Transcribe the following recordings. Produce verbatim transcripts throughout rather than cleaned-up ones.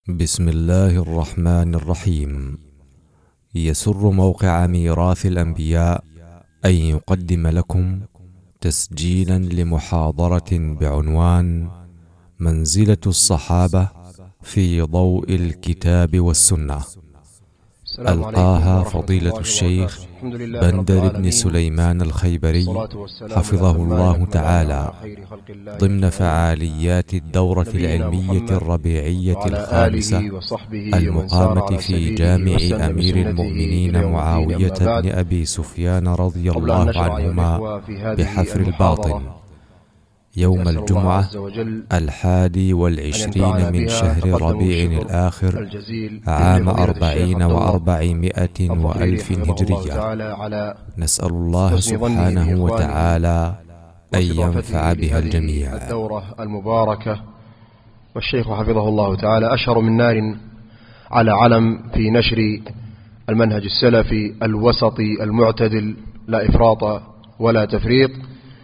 بسم الله الرحمن الرحيم. يسر موقع ميراث الأنبياء أن يقدم لكم تسجيلا لمحاضرة بعنوان منزلة الصحابة في ضوء الكتاب والسنة، ألقاها فضيلة الشيخ بندر بن سليمان الخيبري حفظه الله تعالى ضمن فعاليات الدورة العلمية الربيعية الخامسة المقامة في جامع أمير المؤمنين معاوية بن أبي سفيان رضي الله عنهما بحفر الباطن يوم الجمعة الحادي والعشرين من شهر ربيع الآخر عام أربعين وأربعمائة وألف هجرية. نسأل الله سبحانه وتعالى أن ينفع بها الجميع. الدورة المباركة، والشيخ حفظه الله تعالى أشهر من نار على علم في نشر المنهج السلفي الوسطي المعتدل، لا إفراط ولا تفريط،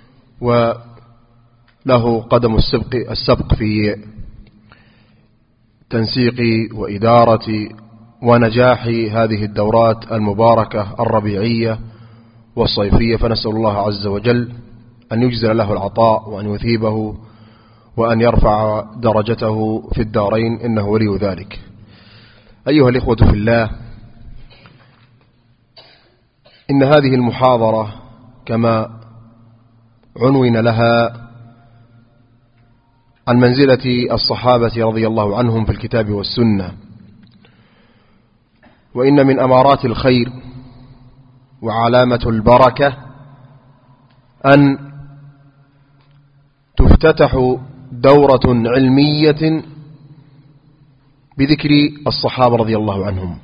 وله قدم السبق, السبق في تنسيق وإدارة ونجاح هذه الدورات المباركة الربيعية والصيفية، فنسأل الله عز وجل أن يجزل له العطاء وأن يثيبه وأن يرفع درجته في الدارين، إنه ولي ذلك. أيها الإخوة في الله، إن هذه المحاضرة كما عنون لها عن منزلة الصحابة رضي الله عنهم في الكتاب والسنة، وإن من أمارات الخير وعلامة البركة أن تفتتح دورة علمية بذكر الصحابة رضي الله عنهم.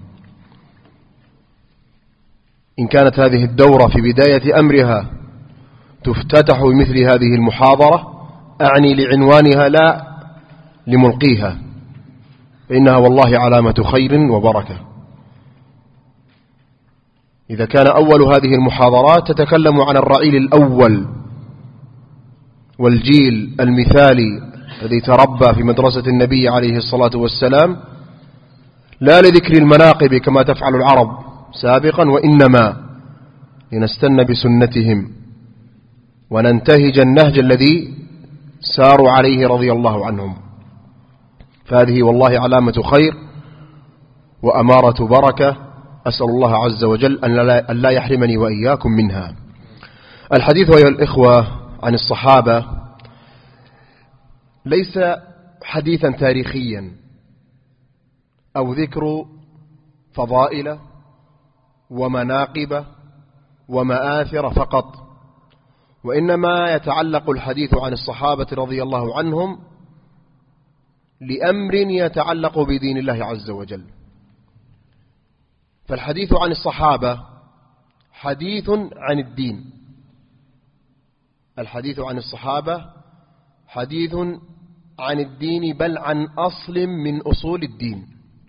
إن كانت هذه الدورة في بداية أمرها تفتتح بمثل هذه المحاضرة، أعني لعنوانها لا لملقيها، فإنها والله علامة خير وبركة. إذا كان أول هذه المحاضرات تتكلم عن الرعيل الأول والجيل المثالي الذي تربى في مدرسة النبي عليه الصلاة والسلام، لا لذكر المناقب كما تفعل العرب سابقا، وإنما لنستنى بسنتهم وننتهج النهج الذي ساروا عليه رضي الله عنهم. فهذه والله علامة خير وأمارة بركة، أسأل الله عز وجل أن لا يحرمني وإياكم منها. الحديث أيها الإخوة عن الصحابة ليس حديثا تاريخيا أو ذكر فضائل ومناقب ومآثر فقط، وإنما يتعلق الحديث عن الصحابة رضي الله عنهم لأمر يتعلق بدين الله عز وجل. فالحديث عن الصحابة حديث عن الدين، الحديث عن الصحابة حديث عن الدين، بل عن أصل من أصول الدين.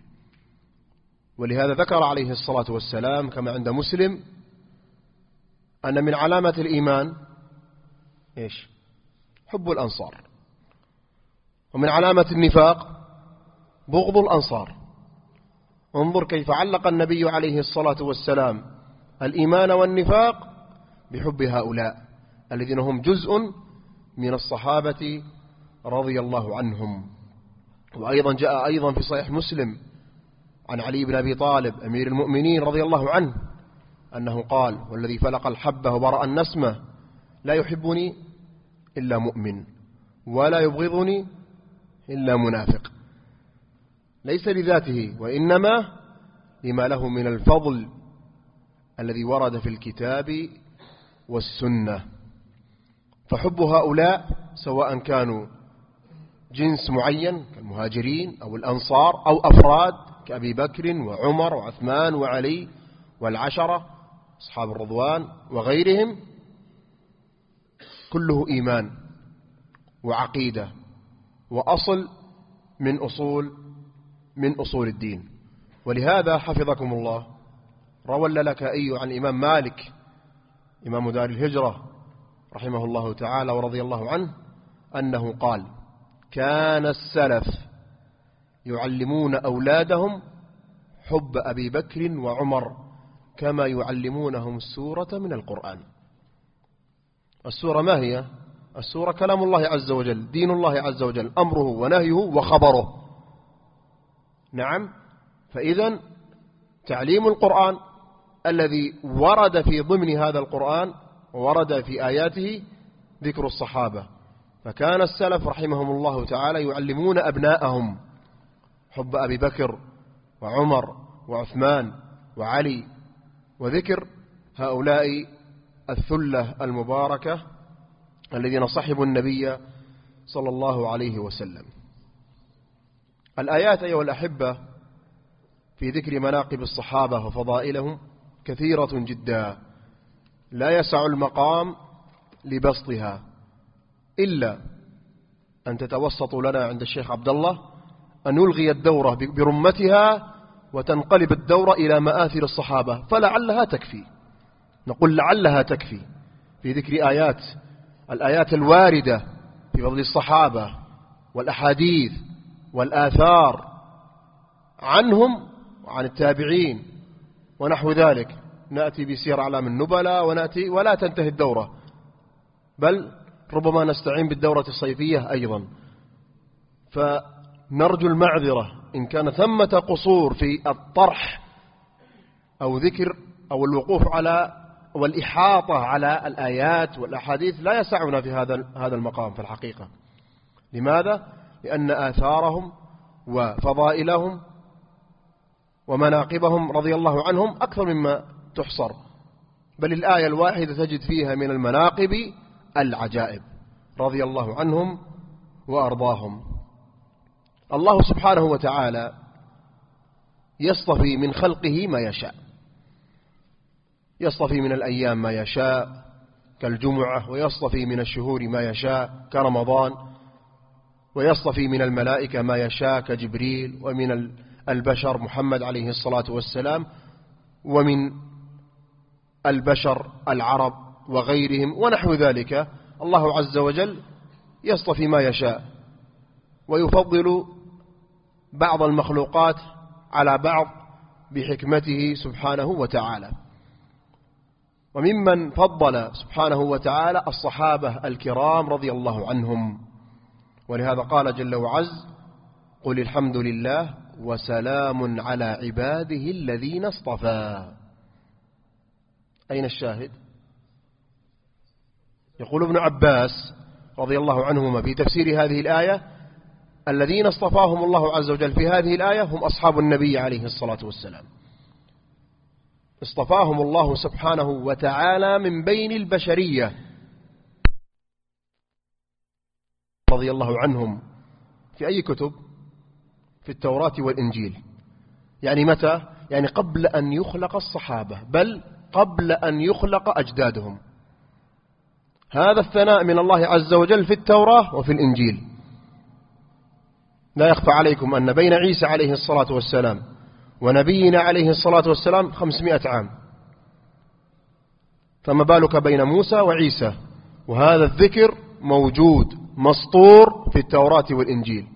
ولهذا ذكر عليه الصلاة والسلام كما عند مسلم أن من علامة الإيمان إيش؟ حب الأنصار، ومن علامة النفاق بغض الأنصار. انظر كيف علق النبي عليه الصلاة والسلام الإيمان والنفاق بحب هؤلاء الذين هم جزء من الصحابة رضي الله عنهم. وأيضا جاء أيضا في صحيح مسلم عن علي بن أبي طالب أمير المؤمنين رضي الله عنه أنه قال: والذي فلق الحبة وبرأ النسمة لا يحبني إلا مؤمن ولا يبغضني إلا منافق، ليس لذاته وإنما لما له من الفضل الذي ورد في الكتاب والسنة. فحب هؤلاء سواء كانوا جنس معين كالمهاجرين أو الأنصار أو أفراد كأبي بكر وعمر وعثمان وعلي والعشرة أصحاب الرضوان وغيرهم، كله إيمان وعقيدة وأصل من أصول من أصول الدين. ولهذا حفظكم الله روى اللالكائي عن الإمام مالك إمام دار الهجرة رحمه الله تعالى ورضي الله عنه أنه قال: كان السلف يعلمون أولادهم حب أبي بكر وعمر كما يعلمونهم السورة من القرآن. السورة ما هي؟ السورة كلام الله عز وجل، دين الله عز وجل، أمره ونهيه وخبره. نعم، فإذا تعليم القرآن الذي ورد في ضمن هذا القرآن ورد في آياته ذكر الصحابة، فكان السلف رحمهم الله تعالى يعلمون أبناءهم حب أبي بكر وعمر وعثمان وعلي، وذكر هؤلاء الثلة المباركة الذين صحبوا النبي صلى الله عليه وسلم. الآيات أيها الأحبة في ذكر مناقب الصحابة وفضائلهم كثيرة جدا، لا يسع المقام لبسطها إلا أن تتوسط لنا عند الشيخ عبد الله أن يلغي الدورة برمتها وتنقلب الدورة إلى مآثر الصحابة، فلعلها تكفي. نقول لعلها تكفي في ذكر آيات الآيات الواردة في فضل الصحابة والأحاديث والآثار عنهم وعن التابعين ونحو ذلك. نأتي بسير أعلام النبلاء ونأتي ولا تنتهي الدورة، بل ربما نستعين بالدورة الصيفية أيضا. فنرجو المعذرة إن كان ثمة قصور في الطرح أو ذكر أو الوقوف على والإحاطة على الآيات والأحاديث، لا يسعنا في هذا هذا المقام في الحقيقة. لماذا؟ لأن آثارهم وفضائلهم ومناقبهم رضي الله عنهم أكثر مما تحصر، بل الآية الواحدة تجد فيها من المناقب العجائب رضي الله عنهم وأرضاهم. الله سبحانه وتعالى يصطفي من خلقه ما يشاء، يصطفي من الأيام ما يشاء كالجمعة، ويصطفي من الشهور ما يشاء كرمضان، ويصطفي من الملائكة ما يشاء كجبريل، ومن البشر محمد عليه الصلاة والسلام، ومن البشر العرب وغيرهم ونحو ذلك. الله عز وجل يصطفي ما يشاء ويفضل بعض المخلوقات على بعض بحكمته سبحانه وتعالى. وممن فضل سبحانه وتعالى الصحابة الكرام رضي الله عنهم، ولهذا قال جل وعز: قل الحمد لله وسلام على عباده الذين اصطفى. أين الشاهد؟ يقول ابن عباس رضي الله عنهما في تفسير هذه الآية: الذين اصطفاهم الله عز وجل في هذه الآية هم أصحاب النبي عليه الصلاة والسلام. اصطفاهم الله سبحانه وتعالى من بين البشرية رضي الله عنهم. في أي كتب؟ في التوراة والإنجيل. يعني متى؟ يعني قبل أن يخلق الصحابة، بل قبل أن يخلق أجدادهم. هذا الثناء من الله عز وجل في التوراة وفي الإنجيل. لا يخفى عليكم أن بين عيسى عليه الصلاة والسلام ونبينا عليه الصلاة والسلام خمسمائة عام، فما بالك بين موسى وعيسى؟ وهذا الذكر موجود مسطور في التوراة والإنجيل.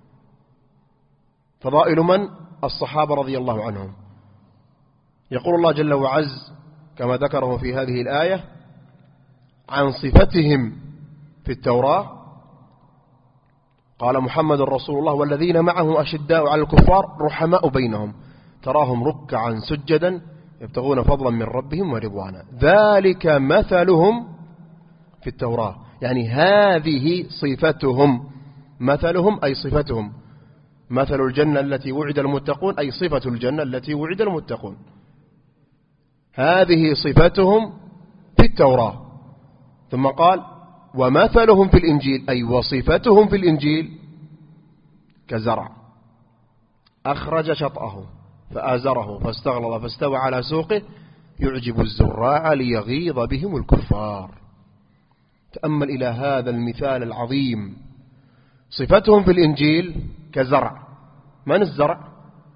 فضائل من؟ الصحابة رضي الله عنهم. يقول الله جل وعز كما ذكره في هذه الآية عن صفتهم في التوراة: قال محمد رسول الله والذين معه أشداء على الكفار رحماء بينهم تراهم ركعا سجدا يبتغون فضلا من ربهم ورضوانا ذلك مثلهم في التوراة. يعني هذه صفتهم، مثلهم أي صفتهم. مثل الجنة التي وعد المتقون أي صفة الجنة التي وعد المتقون. هذه صفتهم في التوراة. ثم قال: ومثلهم في الإنجيل أي وصفتهم في الإنجيل كزرع أخرج شطأه فآزره فاستغلظ فاستوى على سوقه يعجب الزراع ليغيظ بهم الكفار. تأمل إلى هذا المثال العظيم. صفتهم في الإنجيل كزرع. من الزرع؟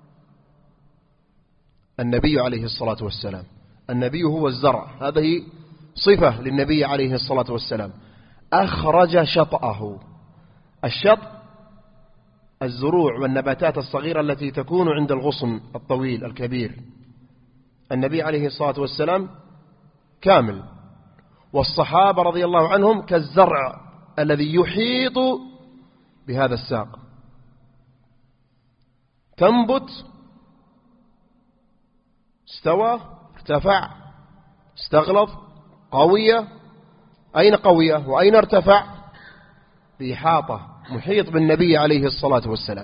النبي عليه الصلاة والسلام. النبي هو الزرع، هذه صفة للنبي عليه الصلاة والسلام. أخرج شطأه. الشط الزروع والنباتات الصغيرة التي تكون عند الغصن الطويل الكبير. النبي عليه الصلاة والسلام كامل، والصحابة رضي الله عنهم كالزرع الذي يحيط بهذا الساق، تنبت، استوى، ارتفع، استغلظ، قوية. أين قوية وأين ارتفع؟ بإحاطة، محيط بالنبي عليه الصلاة والسلام.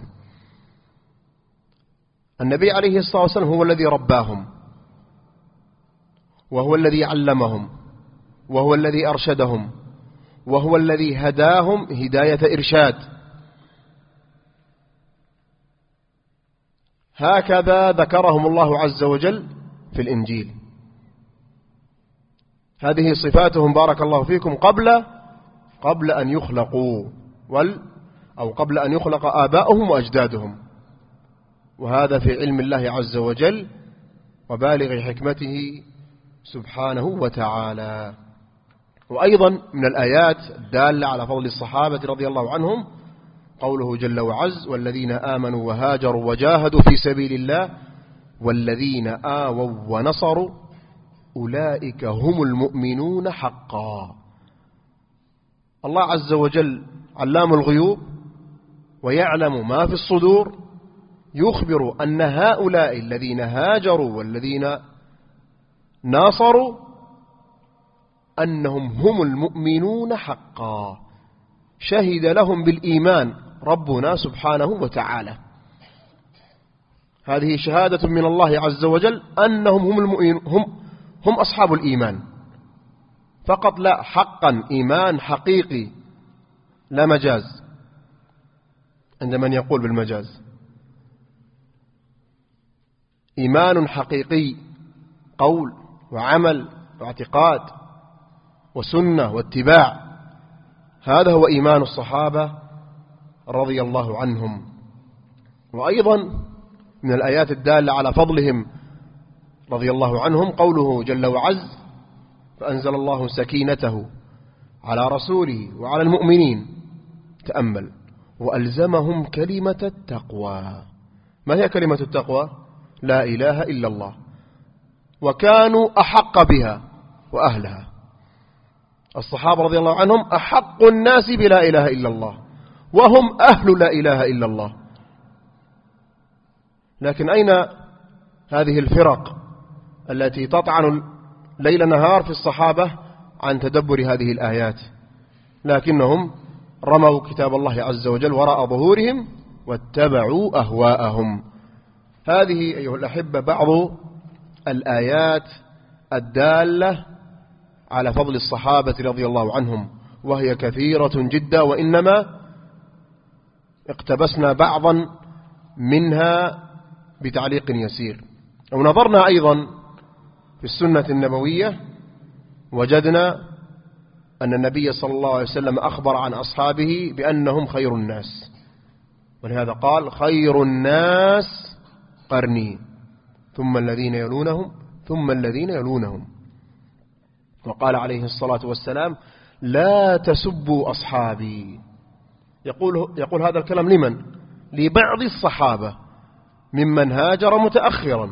النبي عليه الصلاة والسلام هو الذي رباهم، وهو الذي علمهم، وهو الذي أرشدهم، وهو الذي هداهم هداية إرشاد. هكذا ذكرهم الله عز وجل في الإنجيل. هذه صفاتهم بارك الله فيكم قبل قبل أن يخلقوا وال أو قبل أن يخلق آباؤهم وأجدادهم، وهذا في علم الله عز وجل وبالغ حكمته سبحانه وتعالى. وأيضا من الآيات الدالة على فضل الصحابة رضي الله عنهم قوله جل وعز: والذين آمنوا وهاجروا وجاهدوا في سبيل الله والذين آووا ونصروا أولئك هم المؤمنون حقا. الله عز وجل علام الغيوب ويعلم ما في الصدور، يخبر أن هؤلاء الذين هاجروا والذين ناصروا أنهم هم المؤمنون حقا، شهد لهم بالإيمان ربنا سبحانه وتعالى. هذه شهادة من الله عز وجل أنهم هم المؤمنون، هم, هم أصحاب الإيمان فقط، لا، حقا، إيمان حقيقي لا مجاز عند من يقول بالمجاز. إيمان حقيقي، قول وعمل واعتقاد وسنة واتباع، هذا هو إيمان الصحابة رضي الله عنهم. وأيضا من الآيات الدالة على فضلهم رضي الله عنهم قوله جل وعز: فأنزل الله سكينته على رسوله وعلى المؤمنين، تأمل، وألزمهم كلمة التقوى. ما هي كلمة التقوى؟ لا إله إلا الله، وكانوا أحق بها وأهلها. الصحابة رضي الله عنهم أحق الناس بلا إله إلا الله، وهم أهل لا إله إلا الله. لكن أين هذه الفرق التي تطعن ليل نهار في الصحابة عن تدبر هذه الآيات؟ لكنهم رموا كتاب الله عز وجل وراء ظهورهم واتبعوا أهواءهم. هذه أيها الأحبة بعض الآيات الدالة على فضل الصحابة رضي الله عنهم، وهي كثيرة جدا، وإنما اقتبسنا بعضا منها بتعليق يسير. ونظرنا أيضا في السنة النبوية وجدنا أن النبي صلى الله عليه وسلم أخبر عن أصحابه بأنهم خير الناس، ولهذا قال: خير الناس قرني ثم الذين يلونهم ثم الذين يلونهم. وقال عليه الصلاة والسلام: لا تسبوا أصحابي. يقول, يقول هذا الكلام لمن؟ لبعض الصحابة ممن هاجر متأخرا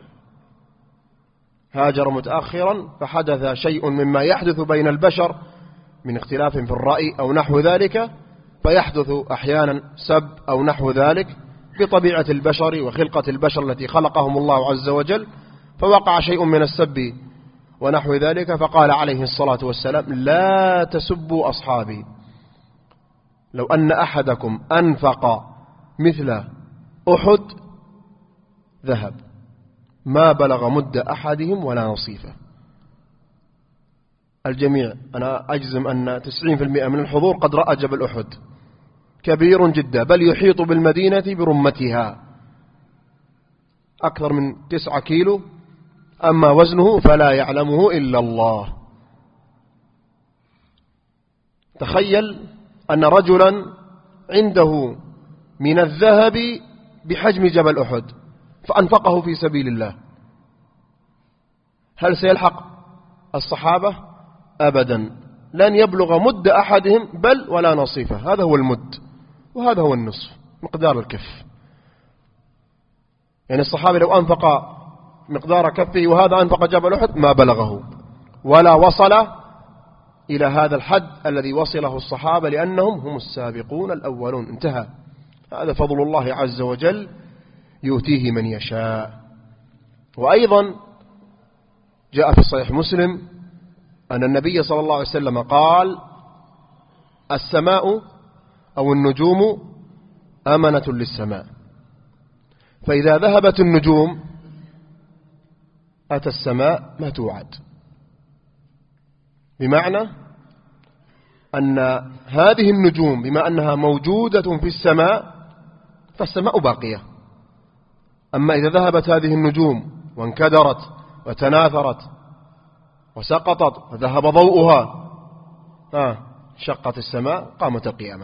هاجر متأخرا فحدث شيء مما يحدث بين البشر من اختلاف في الرأي أو نحو ذلك، فيحدث أحيانا سب أو نحو ذلك بطبيعة البشر وخلقة البشر التي خلقهم الله عز وجل، فوقع شيء من السب ونحو ذلك، فقال عليه الصلاة والسلام: لا تسبوا أصحابي، لو أن أحدكم أنفق مثل أحد ذهب ما بلغ مد أحدهم ولا نصيفه. الجميع، أنا أجزم أن تسعين بالمئة من الحضور قد رأى جبل أحد، كبير جدا، بل يحيط بالمدينة برمتها، أكثر من تسعة كيلو، أما وزنه فلا يعلمه إلا الله. تخيل أن رجلا عنده من الذهب بحجم جبل أحد فأنفقه في سبيل الله، هل سيلحق الصحابة؟ أبدا، لن يبلغ مد أحدهم بل ولا نصيفه. هذا هو المد وهذا هو النصف. مقدار الكف. يعني الصحابي لو أنفق مقدار كفه وهذا أنفق جبل أحد ما بلغه ولا وصل إلى هذا الحد الذي وصله الصحابة، لأنهم هم السابقون الأولون. انتهى. هذا فضل الله عز وجل يؤتيه من يشاء. وأيضا جاء في صحيح مسلم أن النبي صلى الله عليه وسلم قال: السماء أو النجوم أمنة للسماء، فإذا ذهبت النجوم أتى السماء ما توعد. بمعنى أن هذه النجوم بما أنها موجودة في السماء فالسماء باقية. أما إذا ذهبت هذه النجوم وانكدرت وتناثرت وسقطت وذهب ضوءها آه شقت السماء، قامت القيامة.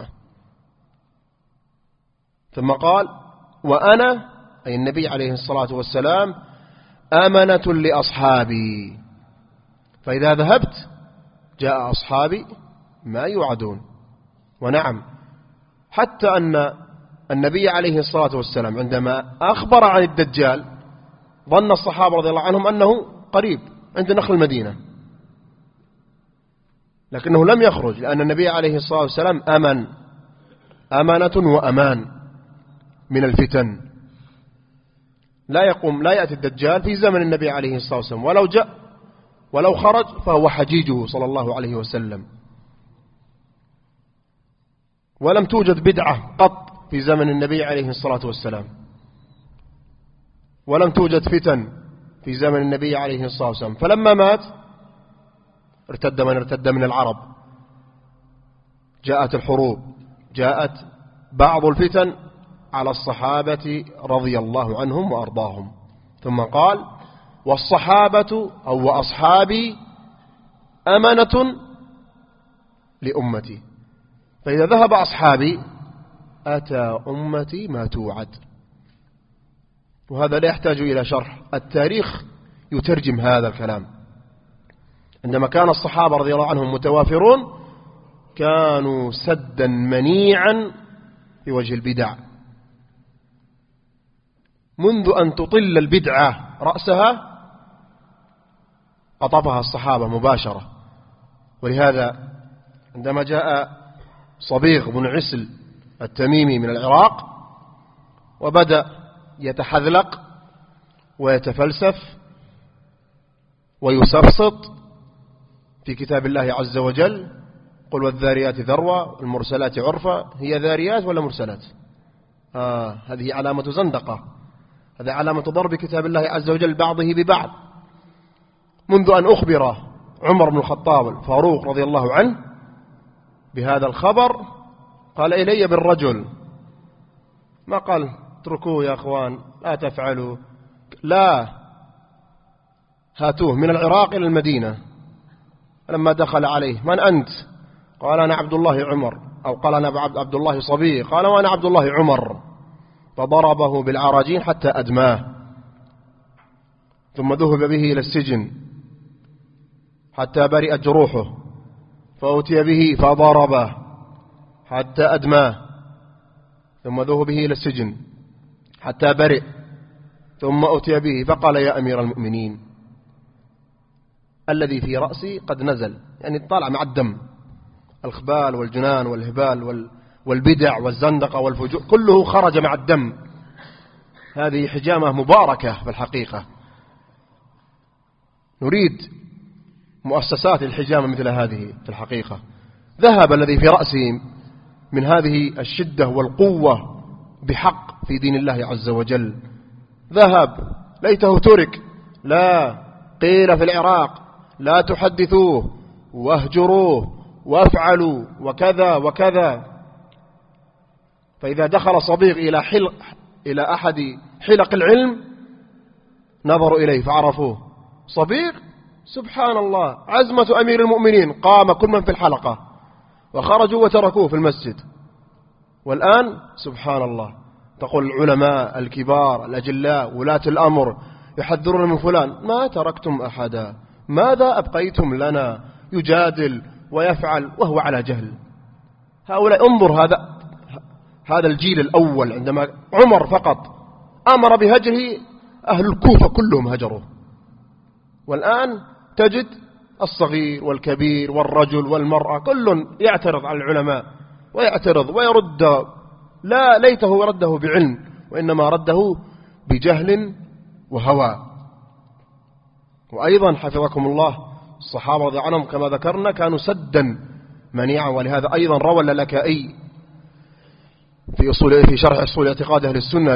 ثم قال: وأنا أي النبي عليه الصلاة والسلام أمنة لأصحابي، فإذا ذهبت جاء أصحابي ما يوعدون. ونعم، حتى أن النبي عليه الصلاة والسلام عندما أخبر عن الدجال ظن الصحابة رضي الله عنهم أنه قريب عند نخل المدينة، لكنه لم يخرج، لأن النبي عليه الصلاة والسلام أمن أمانة وأمان من الفتن. لا يقوم لا يأتي الدجال في زمن النبي عليه الصلاة والسلام، ولو جاء ولو خرج فهو حجيجه صلى الله عليه وسلم. ولم توجد بدعة قط في زمن النبي عليه الصلاة والسلام، ولم توجد فتن في زمن النبي عليه الصلاة والسلام. فلما مات ارتد من ارتد من العرب، جاءت الحروب، جاءت بعض الفتن على الصحابة رضي الله عنهم وأرضاهم. ثم قال: والصحابة أو وأصحابي أمنة لأمتي، فإذا ذهب أصحابي أتى أمتي ما توعد. وهذا لا يحتاج إلى شرح، التاريخ يترجم هذا الكلام. عندما كان الصحابة رضي الله عنهم متوافرون كانوا سدا منيعا في وجه البدع. منذ أن تطل البدعة رأسها قطفها الصحابة مباشرة. ولهذا عندما جاء صبيغ بن عسل التميمي من العراق وبدأ يتحذلق ويتفلسف ويسفسط في كتاب الله عز وجل: قل والذاريات ذروة والمرسلات عرفا. هي ذاريات ولا مرسلات؟ آه هذه علامة زندقة، هذا علامة ضرب كتاب الله عز وجل بعضه ببعض. منذ أن أخبر عمر بن الخطاب الفاروق رضي الله عنه بهذا الخبر قال: إلي بالرجل، ما قال اتركوه يا أخوان لا تفعلوا، لا، هاتوه من العراق إلى المدينة. لما دخل عليه: من أنت؟ قال: أنا عبد الله عمر، أو قال: أنا عبد الله صبي، قال: وأنا عبد الله عمر. فضربه بالعراجين حتى أدماه، ثم ذهب به إلى السجن حتى برئت جروحه، فأتي به فضربه حتى أدماه، ثم ذهب به إلى السجن حتى برئ، ثم أتي به فقال: يا أمير المؤمنين، الذي في رأسي قد نزل، يعني طالع مع الدم، الخبال والجنان والهبال والبدع والزندقة والفجور كله خرج مع الدم. هذه حجامة مباركة في الحقيقة. نريد مؤسسات الحجامة مثل هذه في الحقيقة. ذهب الذي في رأسه من هذه الشدة والقوة بحق في دين الله عز وجل، ذهب، ليته ترك. لا، قيل في العراق: لا تحدثوه واهجروه وافعلوا وكذا وكذا. فإذا دخل صبيغ إلى حلق إلى أحد حلق العلم نظروا إليه فعرفوه. صبيغ، سبحان الله، عزمة أمير المؤمنين، قام كل من في الحلقة وخرجوا وتركوه في المسجد. والآن سبحان الله تقول العلماء الكبار الأجلاء ولاة الأمر يحذرون من فلان: ما تركتم أحدا، ماذا أبقيتم لنا؟ يجادل ويفعل وهو على جهل. هؤلاء انظر، هذا هذا الجيل الأول عندما عمر فقط أمر بهجره أهل الكوفة كلهم هجروه، والآن تجد الصغير والكبير والرجل والمرأة كل يعترض على العلماء ويعترض ويرد، لا ليته رده بعلم وإنما رده بجهل وهوى. وأيضا حفظكم الله الصحابة رضي الله عنهم كما ذكرنا كانوا سدا منيعا، ولهذا أيضا روى اللالكائي في أصول في شرح أصول اعتقاد أهل السنة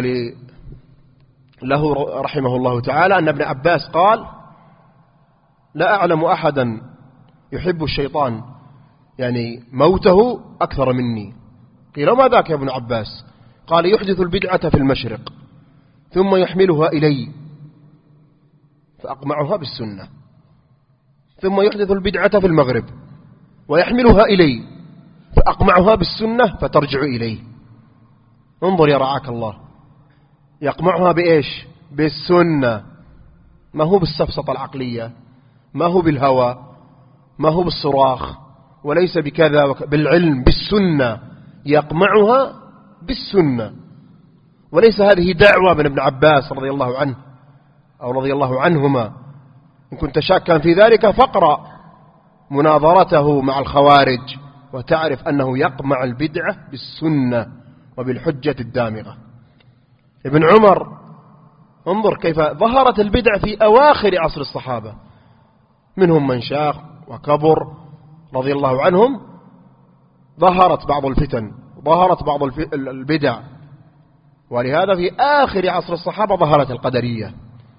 له رحمه الله تعالى أن ابن عباس قال: لا أعلم أحدا يحب الشيطان يعني موته أكثر مني. قيل: ما ذاك يا ابن عباس؟ قال: يحدث البدعة في المشرق ثم يحملها إلي فأقمعها بالسنة، ثم يحدث البدعة في المغرب ويحملها إلي فأقمعها بالسنة فترجع إليه. انظر يا رعاك الله، يقمعها بإيش؟ بالسنة، ما هو بالسفسطة العقلية، ما هو بالهوى، ما هو بالصراخ، وليس بكذا وك... بالعلم بالسنة، يقمعها بالسنة. وليس هذه دعوة من ابن عباس رضي الله عنه أو رضي الله عنهما. إن كنت شاكا في ذلك فاقرأ مناظرته مع الخوارج وتعرف أنه يقمع البدعة بالسنة وبالحجة الدامغة. ابن عمر انظر كيف ظهرت البدع في أواخر عصر الصحابة، منهم من شاخ وكبر رضي الله عنهم، ظهرت بعض الفتن، ظهرت بعض البدع، ولهذا في آخر عصر الصحابة ظهرت القدرية.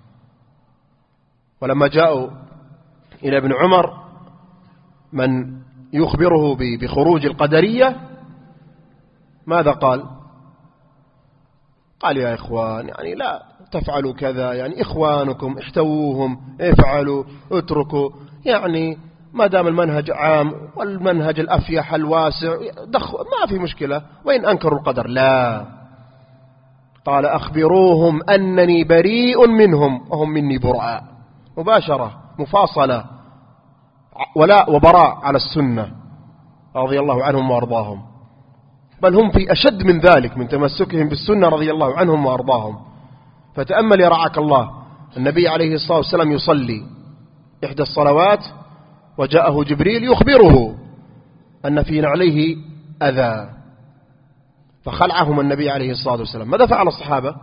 ولما جاءوا إلى ابن عمر من يخبره بخروج القدرية ماذا قال؟ قال: يا إخوان يعني لا تفعلوا كذا، يعني إخوانكم احتووهم، افعلوا اتركوا، يعني ما دام المنهج عام والمنهج الأفيح الواسع دخ ما في مشكلة، وإن أنكروا القدر لا. قال: أخبروهم أنني بريء منهم وهم مني براء. مباشرة مفاصلة ولا وبراء على السنة رضي الله عنهم وأرضاهم، بل هم في أشد من ذلك من تمسكهم بالسنة رضي الله عنهم وأرضاهم. فتأمل يا رعاك الله، النبي عليه الصلاة والسلام يصلي إحدى الصلوات وجاءه جبريل يخبره أن في نعليه أذى، فخلعهم النبي عليه الصلاة والسلام. ماذا فعل الصحابة؟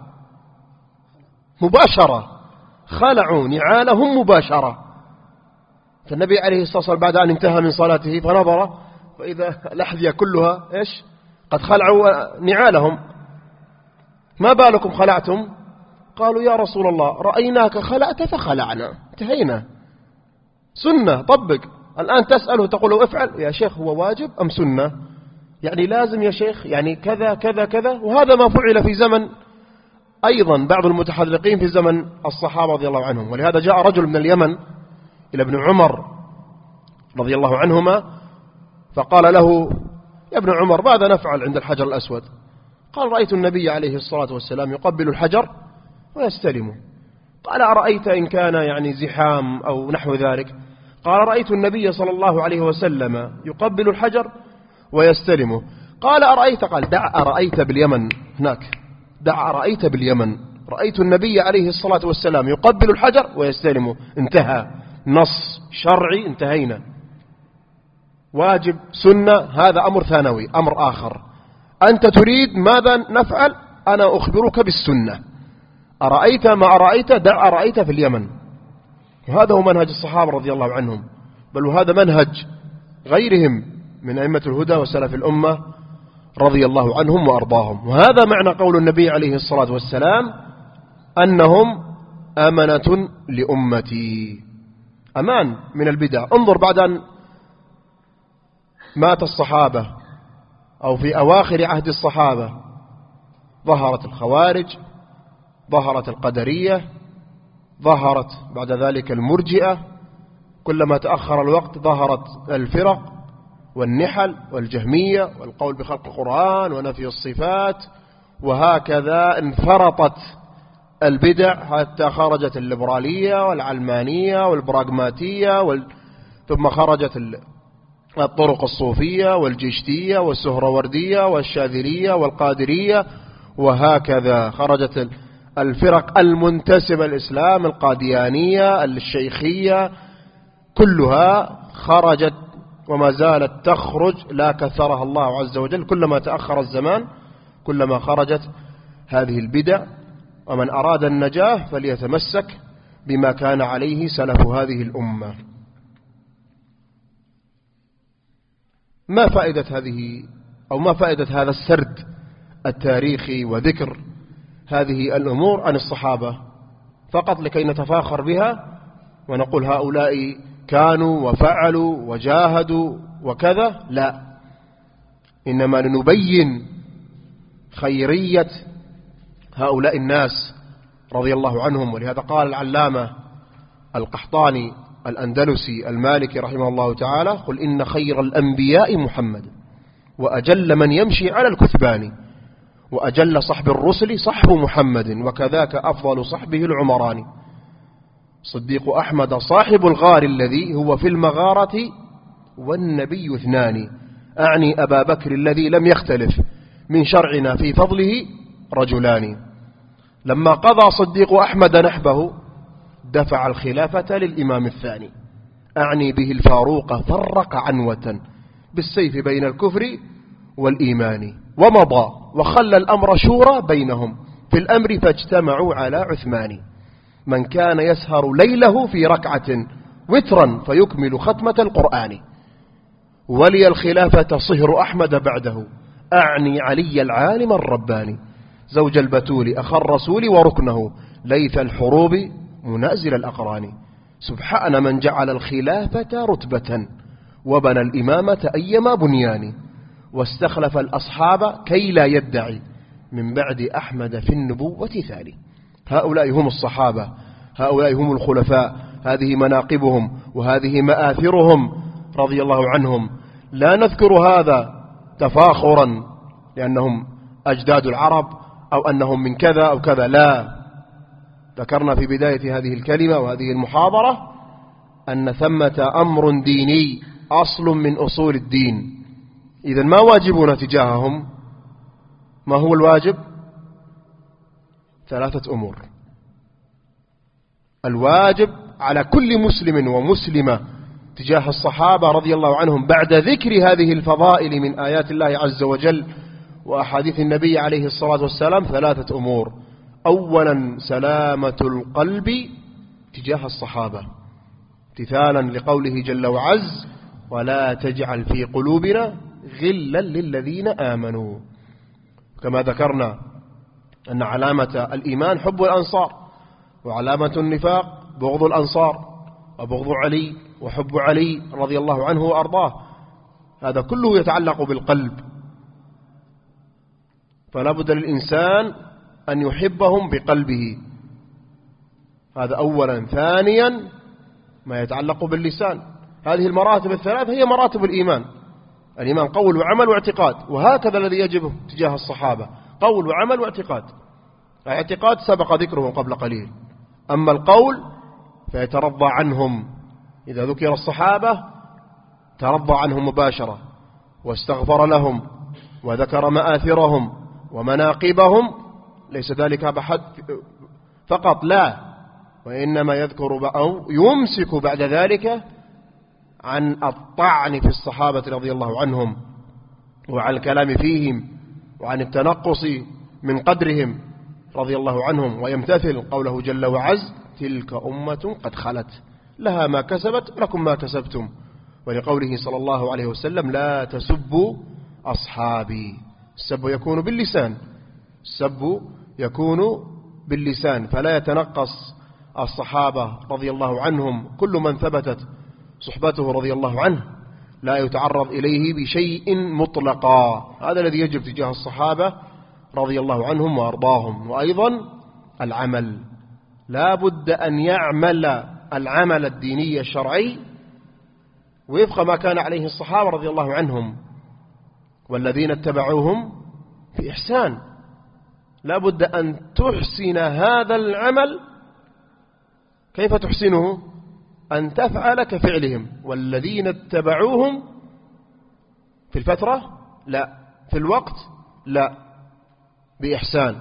مباشرة خلعوا نعالهم مباشرة. فالنبي عليه الصلاة والسلام بعد أن انتهى من صلاته فنظر فإذا الأحذية كلها إيش؟ قد خلعوا نعالهم. ما بالكم خلعتم؟ قالوا: يا رسول الله رأيناك خلعت فخلعنا، انتهينا، سنة طبق. الآن تسأله تقول افعل، يا شيخ هو واجب أم سنة؟ يعني لازم يا شيخ، يعني كذا كذا كذا. وهذا ما فعل في زمن أيضا بعض المتحذقين في زمن الصحابة رضي الله عنهم. ولهذا جاء رجل من اليمن إلى ابن عمر رضي الله عنهما فقال له: يا ابن عمر ماذا نفعل عند الحجر الأسود؟ قال: رأيت النبي عليه الصلاة والسلام يقبل الحجر ويستلمه. قال: أرأيت إن كان يعني زحام أو نحو ذلك؟ قال: رأيت النبي صلى الله عليه وسلم يقبل الحجر ويستلمه. قال: أرأيت؟ قال: دع أرأيت باليمن هناك، دع أرأيت باليمن، رأيت النبي عليه الصلاة والسلام يقبل الحجر ويستلمه، انتهى، نص شرعي، انتهينا. واجب سنة هذا أمر ثانوي، أمر آخر. أنت تريد ماذا نفعل؟ أنا أخبرك بالسنة. أرأيت ما أرأيت؟ دع أرأيت في اليمن. وهذا هو منهج الصحابة رضي الله عنهم، بل وهذا منهج غيرهم من أئمة الهدى وسلف الأمة رضي الله عنهم وأرضاهم. وهذا معنى قول النبي عليه الصلاة والسلام أنهم أمنة لأمتي، أمان من البدع. انظر بعد أن مات الصحابة أو في أواخر عهد الصحابة ظهرت الخوارج، ظهرت القدرية، ظهرت بعد ذلك المرجئة، كلما تأخر الوقت ظهرت الفرق والنحل والجهمية والقول بخلق القرآن ونفي الصفات، وهكذا انفرطت البدع حتى خرجت الليبرالية والعلمانية والبراغماتية وال... ثم خرجت الطرق الصوفية والجشتية والسهروردية والشاذلية والقادرية، وهكذا خرجت الفرق المنتسبة للإسلام، القاديانية، الشيخية، كلها خرجت وما زالت تخرج، لا كثرها الله عز وجل. كلما تأخر الزمان كلما خرجت هذه البدع. ومن أراد النجاة فليتمسك بما كان عليه سلف هذه الأمة. ما فائدة هذه أو ما فائدة هذا السرد التاريخي وذكر هذه الأمور عن الصحابة فقط لكي نتفاخر بها ونقول هؤلاء كانوا وفعلوا وجاهدوا وكذا؟ لا، إنما لنبين خيرية هؤلاء الناس رضي الله عنهم. ولهذا قال العلامة القحطاني الأندلسي المالكي رحمه الله تعالى: قل إن خير الأنبياء محمد، وأجل من يمشي على الكثبان، وأجل صحب الرسل صحب محمد، وكذاك أفضل صحبه العمران. صديق أحمد صاحب الغار الذي هو في المغارة والنبي اثنان، أعني أبا بكر الذي لم يختلف من شرعنا في فضله رجلان. لما قضى صديق أحمد نحبه دفع الخلافة للإمام الثاني، أعني به الفاروق فرق عنوة بالسيف بين الكفر والإيمان، ومضى وخلى الأمر شورى بينهم في الأمر فاجتمعوا على عثمان. من كان يسهر ليله في ركعة وترا فيكمل ختمة القرآن، ولي الخلافة صهر أحمد بعده، أعني علي العالم الرباني، زوج البتول أخ الرسول وركنه، ليث الحروب منازل الأقران. سبحان من جعل الخلافة رتبة وبنى الإمامة أيما بنيان، واستخلف الأصحاب كي لا يدعي من بعد أحمد في النبوة ثاني. هؤلاء هم الصحابة، هؤلاء هم الخلفاء، هذه مناقبهم وهذه مآثرهم رضي الله عنهم. لا نذكر هذا تفاخرا لأنهم أجداد العرب أو أنهم من كذا أو كذا، لا. ذكرنا في بداية هذه الكلمة وهذه المحاضرة أن ثمة أمر ديني أصل من أصول الدين. إذن ما واجبنا تجاههم؟ ما هو الواجب؟ ثلاثة أمور. الواجب على كل مسلم ومسلمة تجاه الصحابة رضي الله عنهم بعد ذكر هذه الفضائل من آيات الله عز وجل وأحاديث النبي عليه الصلاة والسلام ثلاثة أمور. أولا سلامة القلب تجاه الصحابة امتثالا لقوله جل وعز: ولا تجعل في قلوبنا غلا للذين آمنوا. كما ذكرنا أن علامة الإيمان حب الأنصار، وعلامة النفاق بغض الأنصار وبغض علي وحب علي رضي الله عنه وأرضاه. هذا كله يتعلق بالقلب، فلا بد للإنسان أن يحبهم بقلبه. هذا أولا. ثانيا ما يتعلق باللسان. هذه المراتب الثلاث هي مراتب الإيمان. الإيمان قول وعمل واعتقاد، وهكذا الذي يجب تجاه الصحابة، قول وعمل واعتقاد. الاعتقاد سبق ذكره قبل قليل، أما القول فيترضى عنهم. إذا ذكر الصحابة ترضى عنهم مباشرة واستغفر لهم وذكر مآثرهم ومناقبهم. ليس ذلك بحد فقط، لا، وإنما يذكر أو يمسك بعد ذلك عن الطعن في الصحابة رضي الله عنهم وعن الكلام فيهم وعن التنقص من قدرهم رضي الله عنهم، ويمتثل قوله جل وعز: تلك أمة قد خلت لها ما كسبت لكم ما كسبتم، ولقوله صلى الله عليه وسلم: لا تسبوا أصحابي. السب يكون باللسان، السب يكون باللسان، فلا يتنقص الصحابة رضي الله عنهم كل من ثبتت صحبته رضي الله عنه لا يتعرض إليه بشيء مطلقا. هذا الذي يجب تجاه الصحابة رضي الله عنهم وأرضاهم. وأيضا العمل، لا بد أن يعمل العمل الديني الشرعي وفق ما كان عليه الصحابة رضي الله عنهم والذين اتبعوهم في إحسان. لا بد أن تحسن هذا العمل. كيف تحسنه؟ أن تفعل كفعلهم والذين اتبعوهم في الفترة لا، في الوقت لا، بإحسان.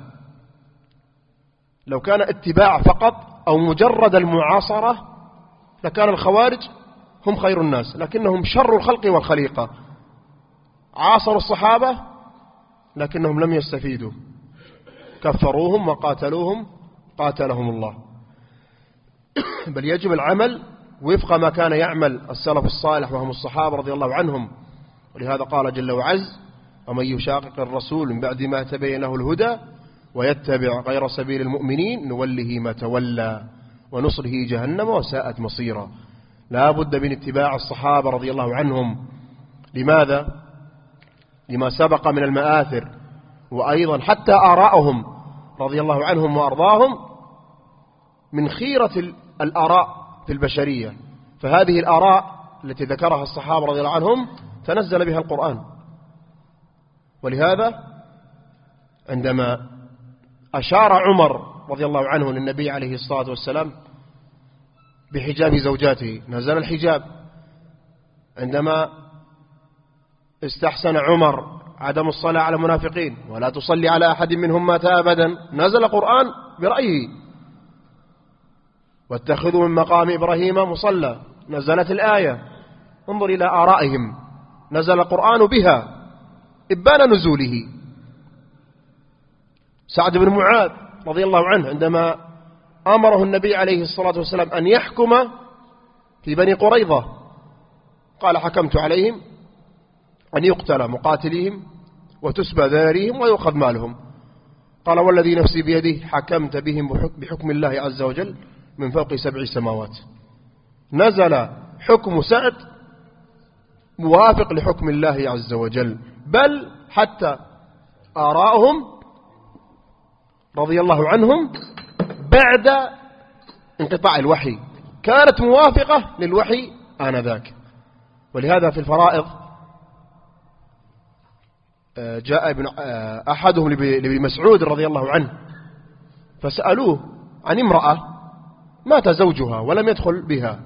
لو كان اتباع فقط أو مجرد المعاصرة لكان الخوارج هم خير الناس، لكنهم شر الخلق والخليقة. عاصروا الصحابة لكنهم لم يستفيدوا، كفروهم وقاتلوهم قاتلهم الله. بل يجب العمل وفق ما كان يعمل السلف الصالح وهم الصحابة رضي الله عنهم. ولهذا قال جل وعز: ومن يشاقق الرسول من بعد ما تبين له الهدى ويتبع غير سبيل المؤمنين نوله ما تولى ونصره جهنم وساءت مصيرا. لا بد من اتباع الصحابة رضي الله عنهم. لماذا؟ لما سبق من المآثر، وأيضا حتى آراءهم رضي الله عنهم وأرضاهم من خيرة الآراء في البشرية. فهذه الآراء التي ذكرها الصحابة رضي الله عنهم تنزل بها القرآن. ولهذا عندما أشار عمر رضي الله عنه للنبي عليه الصلاة والسلام بحجاب زوجاته نزل الحجاب. عندما استحسن عمر عدم الصلاة على المنافقين ولا تصلي على أحد منهم مات أبدا نزل القرآن برأيه. واتخذوا من مقام إبراهيم مصلى نزلت الآية. انظر إلى آرائهم نزل القرآن بها إبان نزوله. سعد بن معاذ رضي الله عنه عندما أمره النبي عليه الصلاة والسلام أن يحكم في بني قريظة قال: حكمت عليهم أن يقتل مقاتليهم وتسبى ذاريهم ويؤخذ مالهم. قال: والذي نفسي بيده حكمت بهم بحكم الله عز وجل من فوق سبع سماوات. نزل حكم سعد موافق لحكم الله عز وجل، بل حتى آراءهم رضي الله عنهم بعد انقطاع الوحي كانت موافقة للوحي آنذاك. ولهذا في الفرائض جاء ابن أحدهم لابن مسعود رضي الله عنه فسألوه عن امرأة مات زوجها ولم يدخل بها،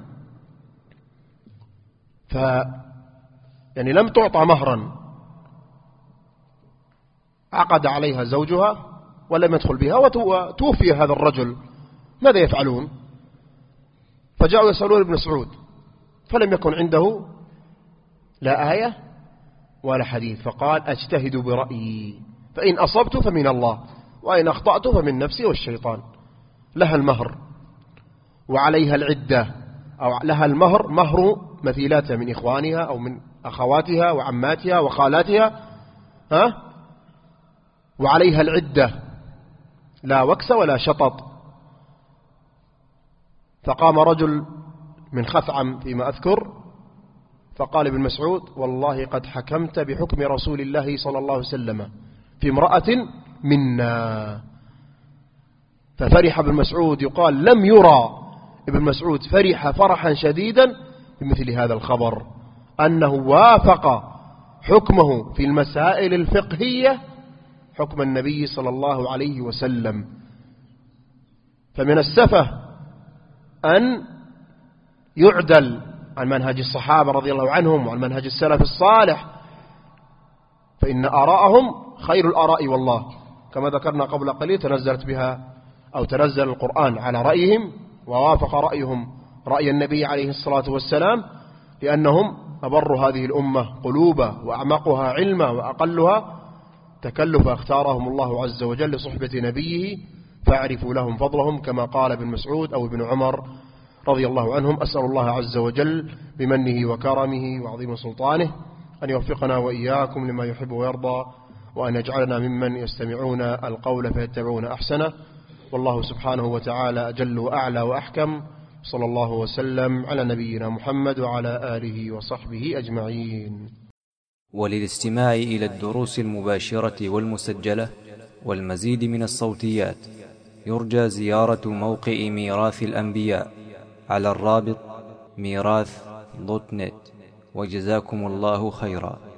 ف يعني لم تعطى مهرا، عقد عليها زوجها ولم يدخل بها وتوفي هذا الرجل، ماذا يفعلون؟ فجاءوا يسألون ابن مسعود فلم يكن عنده لا آية ولا حديث، فقال: أجتهد برأيي فإن أصبت فمن الله وإن أخطأت فمن نفسي والشيطان. لها المهر وعليها العدة، أو لها المهر مهر مثيلاتها من إخوانها أو من أخواتها وعماتها وخالاتها، ها؟ وعليها العدة لا وكس ولا شطط. فقام رجل من خثعم فيما أذكر فقال ابن مسعود: والله قد حكمت بحكم رسول الله صلى الله عليه وسلم في امرأة منا. ففرح ابن مسعود، يقال لم يرى ابن مسعود فرح فرحا شديدا بمثل هذا الخبر، أنه وافق حكمه في المسائل الفقهية حكم النبي صلى الله عليه وسلم. فمن السفه أن يعدل عن منهج الصحابة رضي الله عنهم وعن منهج السلف الصالح، فإن آراءهم خير الآراء والله، كما ذكرنا قبل قليل تنزلت بها أو تنزل القرآن على رأيهم، ووافق رأيهم رأي النبي عليه الصلاة والسلام، لأنهم أبر هذه الأمة قلوبا وأعمقها علما وأقلها تكلفا، اختارهم الله عز وجل لصحبة نبيه فاعرفوا لهم فضلهم، كما قال ابن مسعود أو ابن عمر رضي الله عنهم. أسأل الله عز وجل بمنه وكرمه وعظيم سلطانه أن يوفقنا وإياكم لما يحب ويرضى، وأن يجعلنا ممن يستمعون القول فيتبعون أحسنه. والله سبحانه وتعالى أجل وأعلى وأحكم. صلى الله وسلم على نبينا محمد وعلى آله وصحبه أجمعين. وللاستماع إلى الدروس المباشرة والمسجلة والمزيد من الصوتيات يرجى زيارة موقع ميراث الأنبياء على الرابط ميراث دوت نت. وجزاكم الله خيرا.